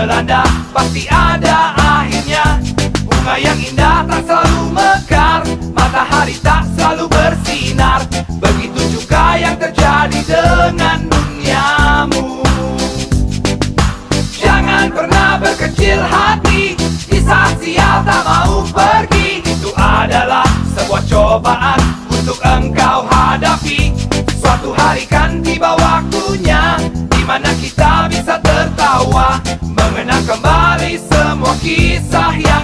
melanda pasti ada akhirnya. Bunga yang indah tak selalu mekar, matahari tak selalu bersinar. Begitu juga yang terjadi dengan duniamu. Jangan pernah berkecil hati di saat sial tak mau pergi. Itu adalah sebuah cobaan untuk engkau hadapi. Suatu hari kan tiba waktunya di mana kita bisa tertawa, mengenang kembali semua kisah yang